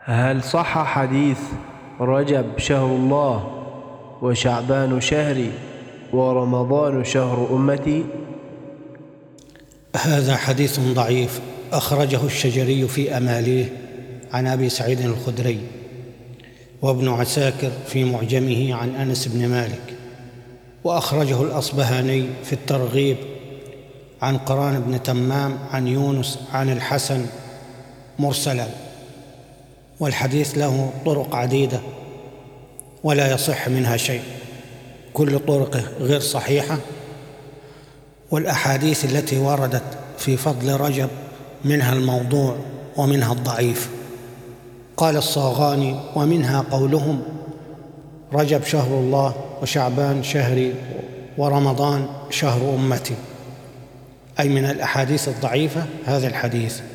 هل صح حديث رجب شهر الله وشعبان شهري ورمضان شهر أمتي؟ هذا حديث ضعيف أخرجه الشجري في أماليه عن أبي سعيد الخدري، وابن عساكر في معجمه عن أنس بن مالك، وأخرجه الأصبهاني في الترغيب عن قران بن تمام عن يونس عن الحسن مرسلا. والحديث له طرق عديدة ولا يصح منها شيء، كل طرقه غير صحيحة. والأحاديث التي وردت في فضل رجب منها الموضوع ومنها الضعيف. قال الصاغاني: ومنها قولهم رجب شهر الله وشعبان شهري ورمضان شهر أمتي، أي من الأحاديث الضعيفة هذا الحديث.